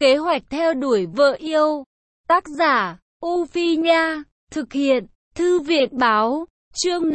Kế hoạch theo đuổi vợ yêu. Tác giả, U Phi Nha. Thực hiện, Thư viện Báo. Chương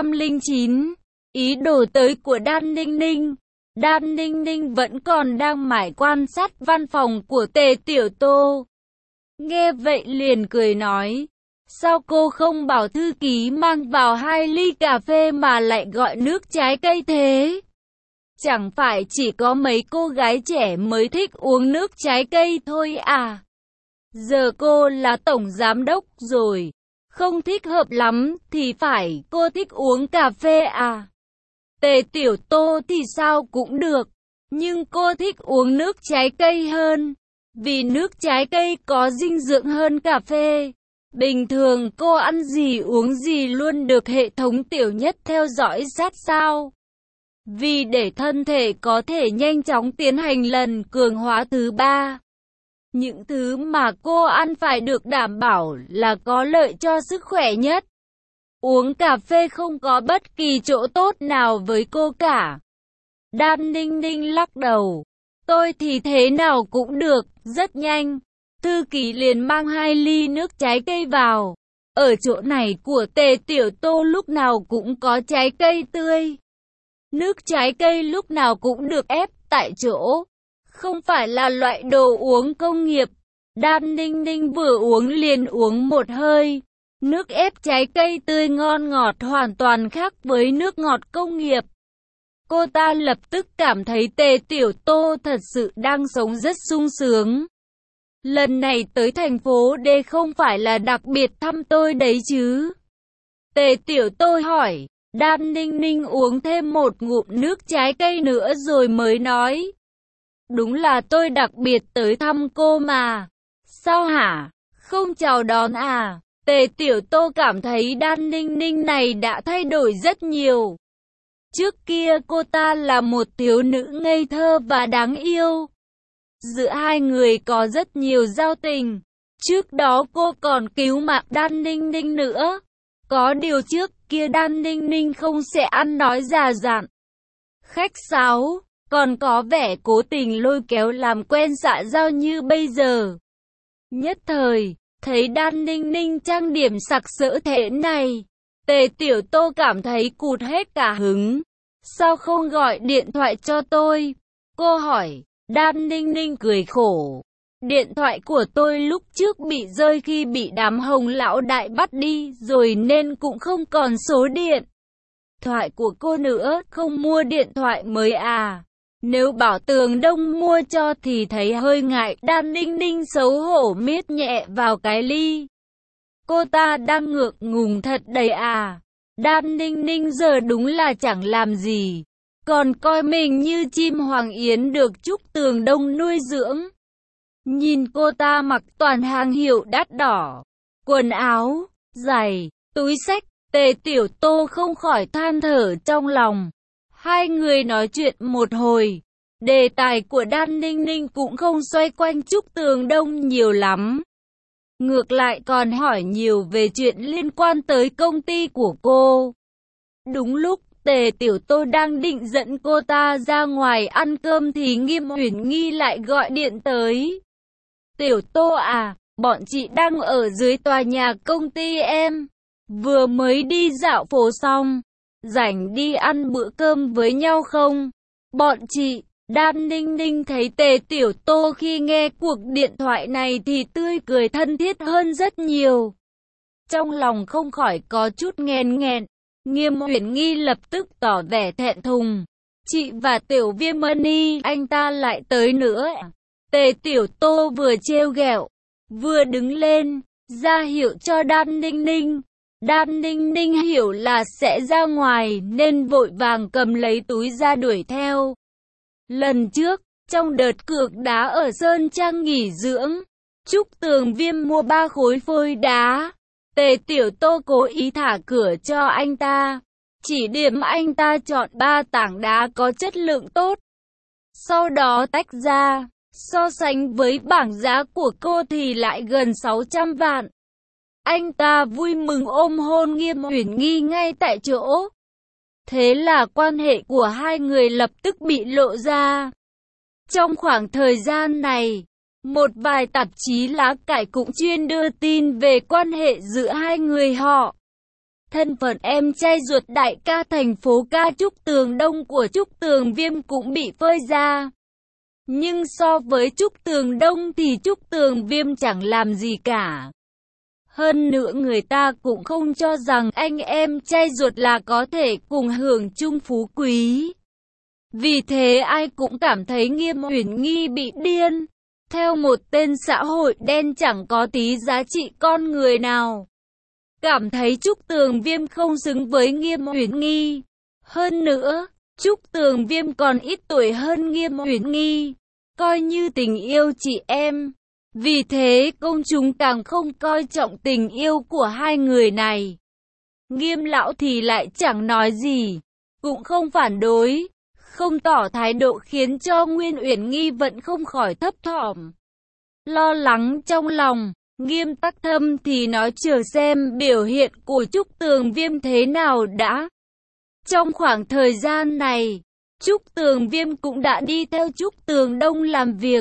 509. Ý đồ tới của Đan Ninh Ninh. Đan Ninh Ninh vẫn còn đang mải quan sát văn phòng của Tề Tiểu Tô. Nghe vậy liền cười nói. Sao cô không bảo thư ký mang vào 2 ly cà phê mà lại gọi nước trái cây thế? Chẳng phải chỉ có mấy cô gái trẻ mới thích uống nước trái cây thôi à? Giờ cô là tổng giám đốc rồi. Không thích hợp lắm thì phải cô thích uống cà phê à? Tề Tiểu Tô thì sao cũng được. Nhưng cô thích uống nước trái cây hơn. Vì nước trái cây có dinh dưỡng hơn cà phê. Bình thường cô ăn gì uống gì luôn được hệ thống tiểu nhất theo dõi sát sao. Vì để thân thể có thể nhanh chóng tiến hành lần cường hóa thứ 3. Những thứ mà cô ăn phải được đảm bảo là có lợi cho sức khỏe nhất. Uống cà phê không có bất kỳ chỗ tốt nào với cô cả. Đan Ninh Ninh lắc đầu. Tôi thì thế nào cũng được, rất nhanh. Thư ký liền mang 2 ly nước trái cây vào. Ở chỗ này của Tề Tiểu Tô lúc nào cũng có trái cây tươi. Nước trái cây lúc nào cũng được ép tại chỗ. Không phải là loại đồ uống công nghiệp. Đan Ninh Ninh vừa uống liền uống một hơi. Nước ép trái cây tươi ngon ngọt hoàn toàn khác với nước ngọt công nghiệp. Cô ta lập tức cảm thấy Tề Tiểu Tô thật sự đang sống rất sung sướng. Lần này tới thành phố D không phải là đặc biệt thăm tôi đấy chứ? Tề Tiểu Tô hỏi. Đan Ninh Ninh uống thêm một ngụm nước trái cây nữa rồi mới nói. Đúng là tôi đặc biệt tới thăm cô mà. Sao hả? Không chào đón à? Tề Tiểu Tô cảm thấy Đan Ninh Ninh này đã thay đổi rất nhiều. Trước kia cô ta là một thiếu nữ ngây thơ và đáng yêu. Giữa hai người có rất nhiều giao tình. Trước đó cô còn cứu mạng Đan Ninh Ninh nữa. Có điều trước kia Đan Ninh Ninh không sẽ ăn nói già dặn, khách sáo, còn có vẻ cố tình lôi kéo làm quen xã giao như bây giờ. Nhất thời, thấy Đan Ninh Ninh trang điểm sặc sỡ thế này, Tề Tiểu Tô cảm thấy cụt hết cả hứng. Sao không gọi điện thoại cho tôi? Cô hỏi. Đan Ninh Ninh cười khổ. Điện thoại của tôi lúc trước bị rơi khi bị đám Hồng lão đại bắt đi rồi nên cũng không còn số điện thoại của cô nữa, không mua điện thoại mới à? Nếu bảo Tường Đông mua cho thì thấy hơi ngại. Đan Ninh Ninh xấu hổ miết nhẹ vào cái ly. Cô ta đang ngượng ngùng thật đấy à? Đan Ninh Ninh giờ đúng là chẳng làm gì, còn coi mình như chim hoàng yến được Trúc Tường Đông nuôi dưỡng. Nhìn cô ta mặc toàn hàng hiệu đắt đỏ, quần áo, giày, túi xách, Tề Tiểu Tô không khỏi than thở trong lòng. Hai người nói chuyện một hồi, đề tài của Đan Ninh Ninh cũng không xoay quanh Trúc Tường Đông nhiều lắm. Ngược lại còn hỏi nhiều về chuyện liên quan tới công ty của cô. Đúng lúc Tề Tiểu Tô đang định dẫn cô ta ra ngoài ăn cơm thì Nghiêm Uyển Nghi lại gọi điện tới. Tiểu Tô à, bọn chị đang ở dưới tòa nhà công ty em. Vừa mới đi dạo phố xong, rảnh đi ăn bữa cơm với nhau không? Bọn chị. Đan Ninh Ninh thấy Tề Tiểu Tô khi nghe cuộc điện thoại này thì tươi cười thân thiết hơn rất nhiều. Trong lòng không khỏi có chút nghẹn nghẹn. Nghiêm Uyển Nghi lập tức tỏ vẻ thẹn thùng. Chị và Tiểu Viêm Mani, anh ta lại tới nữa. Tề Tiểu Tô vừa trêu ghẹo, vừa đứng lên, ra hiệu cho Đan Ninh Ninh. Đan Ninh Ninh hiểu là sẽ ra ngoài nên vội vàng cầm lấy túi ra đuổi theo. Lần trước, trong đợt cược đá ở Sơn Trang nghỉ dưỡng, Trúc Tường Viêm mua 3 khối phôi đá. Tề Tiểu Tô cố ý thả cửa cho anh ta, chỉ điểm anh ta chọn 3 tảng đá có chất lượng tốt. Sau đó tách ra, so sánh với bảng giá của cô thì lại gần 600 vạn. Anh ta vui mừng ôm hôn Nghiêm Uyển Nghi ngay tại chỗ. Thế là quan hệ của hai người lập tức bị lộ ra. Trong khoảng thời gian này, Một vài tạp chí lá cải cũng chuyên đưa tin về quan hệ giữa hai người họ. Thân phận em trai ruột đại ca thành phố ca Trúc Tường Đông của Trúc Tường Viêm cũng bị phơi ra. Nhưng so với Trúc Tường Đông thì Trúc Tường Viêm chẳng làm gì cả. Hơn nữa người ta cũng không cho rằng anh em trai ruột là có thể cùng hưởng chung phú quý. Vì thế ai cũng cảm thấy Nghiêm Uyển Nghi bị điên. Theo một tên xã hội đen chẳng có tí giá trị con người nào. Cảm thấy Trúc Tường Viêm không xứng với Nghiêm Uyển Nghi. Hơn nữa, Trúc Tường Viêm còn ít tuổi hơn Nghiêm Uyển Nghi. Coi như tình yêu chị em. Vì thế công chúng càng không coi trọng tình yêu của hai người này. Nghiêm lão thì lại chẳng nói gì, cũng không phản đối, không tỏ thái độ khiến cho Nguyên Uyển Nghi vẫn không khỏi thấp thỏm. Lo lắng trong lòng, Nghiêm Tắc Thâm thì nói chờ xem biểu hiện của Trúc Tường Viêm thế nào đã. Trong khoảng thời gian này, Trúc Tường Viêm cũng đã đi theo Trúc Tường Đông làm việc.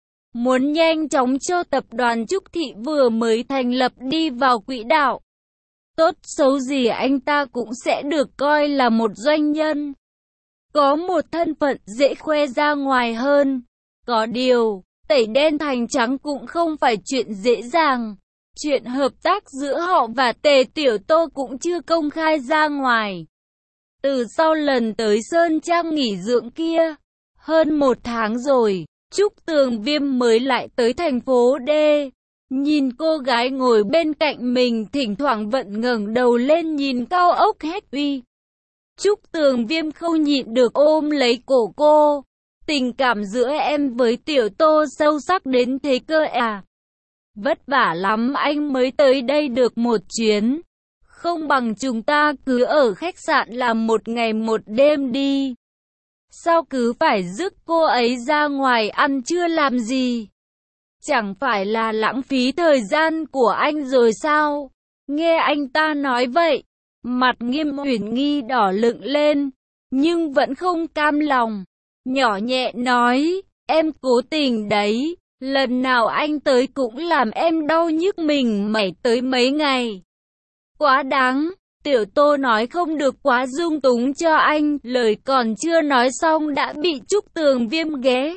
Muốn nhanh chóng cho tập đoàn Trúc Thị vừa mới thành lập đi vào quỹ đạo. Tốt xấu gì anh ta cũng sẽ được coi là một doanh nhân. Có một thân phận dễ khoe ra ngoài hơn. Có điều, tẩy đen thành trắng cũng không phải chuyện dễ dàng. Chuyện hợp tác giữa họ và Tề Tiểu Tô cũng chưa công khai ra ngoài. Từ sau lần tới Sơn Trang nghỉ dưỡng kia, hơn 1 tháng rồi, Trúc Tường Viêm mới lại tới thành phố D. Nhìn cô gái ngồi bên cạnh mình thỉnh thoảng vẫn ngẩng đầu lên nhìn cao ốc hết uy. Trúc Tường Viêm không nhịn được ôm lấy cổ cô. Tình cảm giữa em với Tiểu Tô sâu sắc đến thế cơ à? Vất vả lắm anh mới tới đây được một chuyến. Không bằng chúng ta cứ ở khách sạn làm 1 ngày 1 đêm đi. Sao cứ phải rước cô ấy ra ngoài ăn trưa làm gì? Chẳng phải là lãng phí thời gian của anh rồi sao? Nghe anh ta nói vậy, mặt Nghiêm Uyển Nghi đỏ lựng lên, nhưng vẫn không cam lòng. Nhỏ nhẹ nói, em cố tình đấy, lần nào anh tới cũng làm em đau nhức mình mẩy tới mấy ngày. Quá đáng, Tiểu Tô nói không được quá dung túng cho anh, lời còn chưa nói xong đã bị Trúc Tường Viêm ghé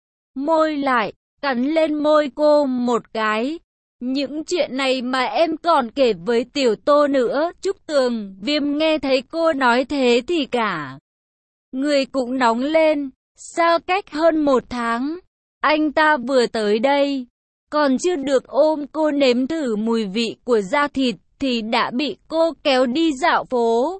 môi lại, cắn lên môi cô một cái. Những chuyện này mà em còn kể với Tiểu Tô nữa. Trúc Tường Viêm nghe thấy cô nói thế thì cả người cũng nóng lên. Sao cách hơn 1 tháng, anh ta vừa tới đây, còn chưa được ôm cô nếm thử mùi vị của da thịt, thì đã bị cô kéo đi dạo phố.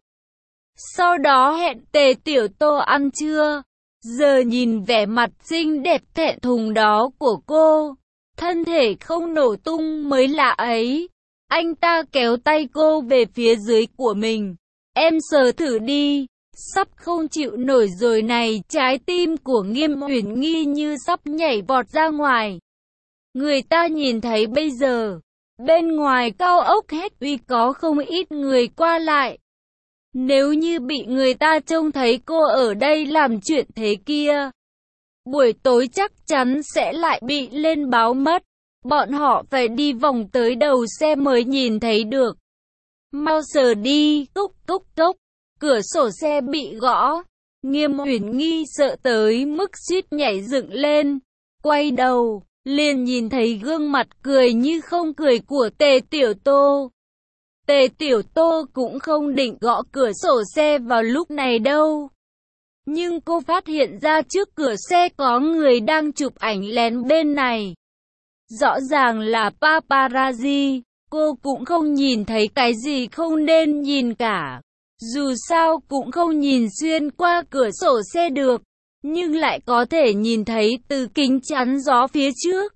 Sau đó hẹn Tề Tiểu Tô ăn trưa. Giờ nhìn vẻ mặt xinh đẹp thẹn thùng đó của cô, thân thể không nổ tung mới lạ ấy. Anh ta kéo tay cô về phía dưới của mình. Em sờ thử đi. Sắp không chịu nổi rồi này. Trái tim của Nghiêm Uyển Nghi như sắp nhảy vọt ra ngoài. Người ta nhìn thấy bây giờ, bên ngoài cao ốc hết uy có không ít người qua lại. Nếu như bị người ta trông thấy cô ở đây làm chuyện thế kia, buổi tối chắc chắn sẽ lại bị lên báo mất. Bọn họ phải đi vòng tới đầu xe mới nhìn thấy được. Mau sờ đi, cốc cốc cốc. Cửa sổ xe bị gõ. Nghiêm Uyển Nghi sợ tới mức suýt nhảy dựng lên. Quay đầu, liền nhìn thấy gương mặt cười như không cười của Tề Tiểu Tô. Tề Tiểu Tô cũng không định gõ cửa sổ xe vào lúc này đâu. Nhưng cô phát hiện ra trước cửa xe có người đang chụp ảnh lén bên này. Rõ ràng là paparazzi. Cô cũng không nhìn thấy cái gì không nên nhìn cả. Dù sao cũng không nhìn xuyên qua cửa sổ xe được, nhưng lại có thể nhìn thấy từ kính chắn gió phía trước.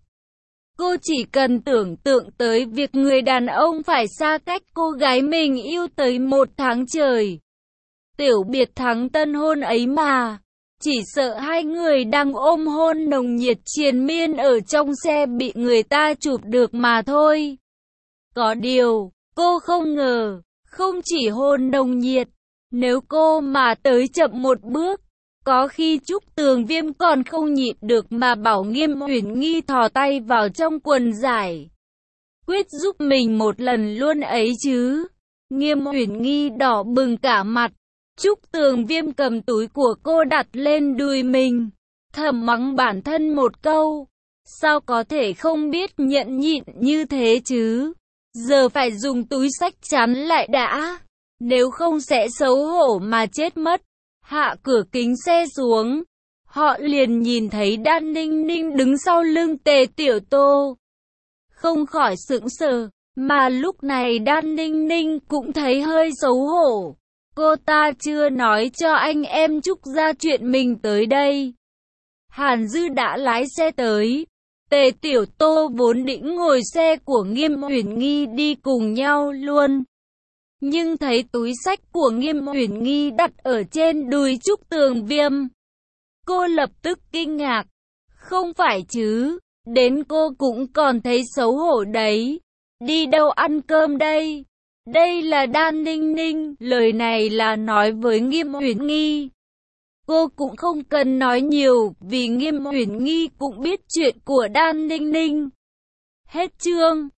Cô chỉ cần tưởng tượng tới việc người đàn ông phải xa cách cô gái mình yêu tới 1 tháng trời. Tiểu biệt thắng tân hôn ấy mà. Chỉ sợ hai người đang ôm hôn nồng nhiệt triền miên ở trong xe bị người ta chụp được mà thôi. Có điều, cô không ngờ, không chỉ hôn nồng nhiệt, nếu cô mà tới chậm một bước, Có khi Trúc Tường Viêm còn không nhịn được mà bảo Nghiêm Uyển Nghi thò tay vào trong quần giải quyết giúp mình một lần luôn ấy chứ. Nghiêm Uyển Nghi đỏ bừng cả mặt. Trúc Tường Viêm cầm túi của cô đặt lên đùi mình, thầm mắng bản thân một câu. Sao có thể không biết nhẫn nhịn như thế chứ? Giờ phải dùng túi xách chắn lại đã, nếu không sẽ xấu hổ mà chết mất. Hạ cửa kính xe xuống, họ liền nhìn thấy Đan Ninh Ninh đứng sau lưng Tề Tiểu Tô. Không khỏi sững sờ, mà lúc này Đan Ninh Ninh cũng thấy hơi xấu hổ. Cô ta chưa nói cho anh em Trúc ra chuyện mình tới đây. Hàn Dư đã lái xe tới. Tề Tiểu Tô vốn định ngồi xe của Nghiêm Uyển Nghi đi cùng nhau luôn, nhưng thấy túi xách của Nghiêm Uyển Nghi đặt ở trên đùi Trúc Tường Viêm, cô lập tức kinh ngạc. Không phải chứ, đến cô cũng còn thấy xấu hổ đấy. Đi đâu ăn cơm đây? Đây là Đan Ninh Ninh, lời này là nói với Nghiêm Uyển Nghi. Cô cũng không cần nói nhiều, vì Nghiêm Uyển Nghi cũng biết chuyện của Đan Ninh Ninh. Hết chương.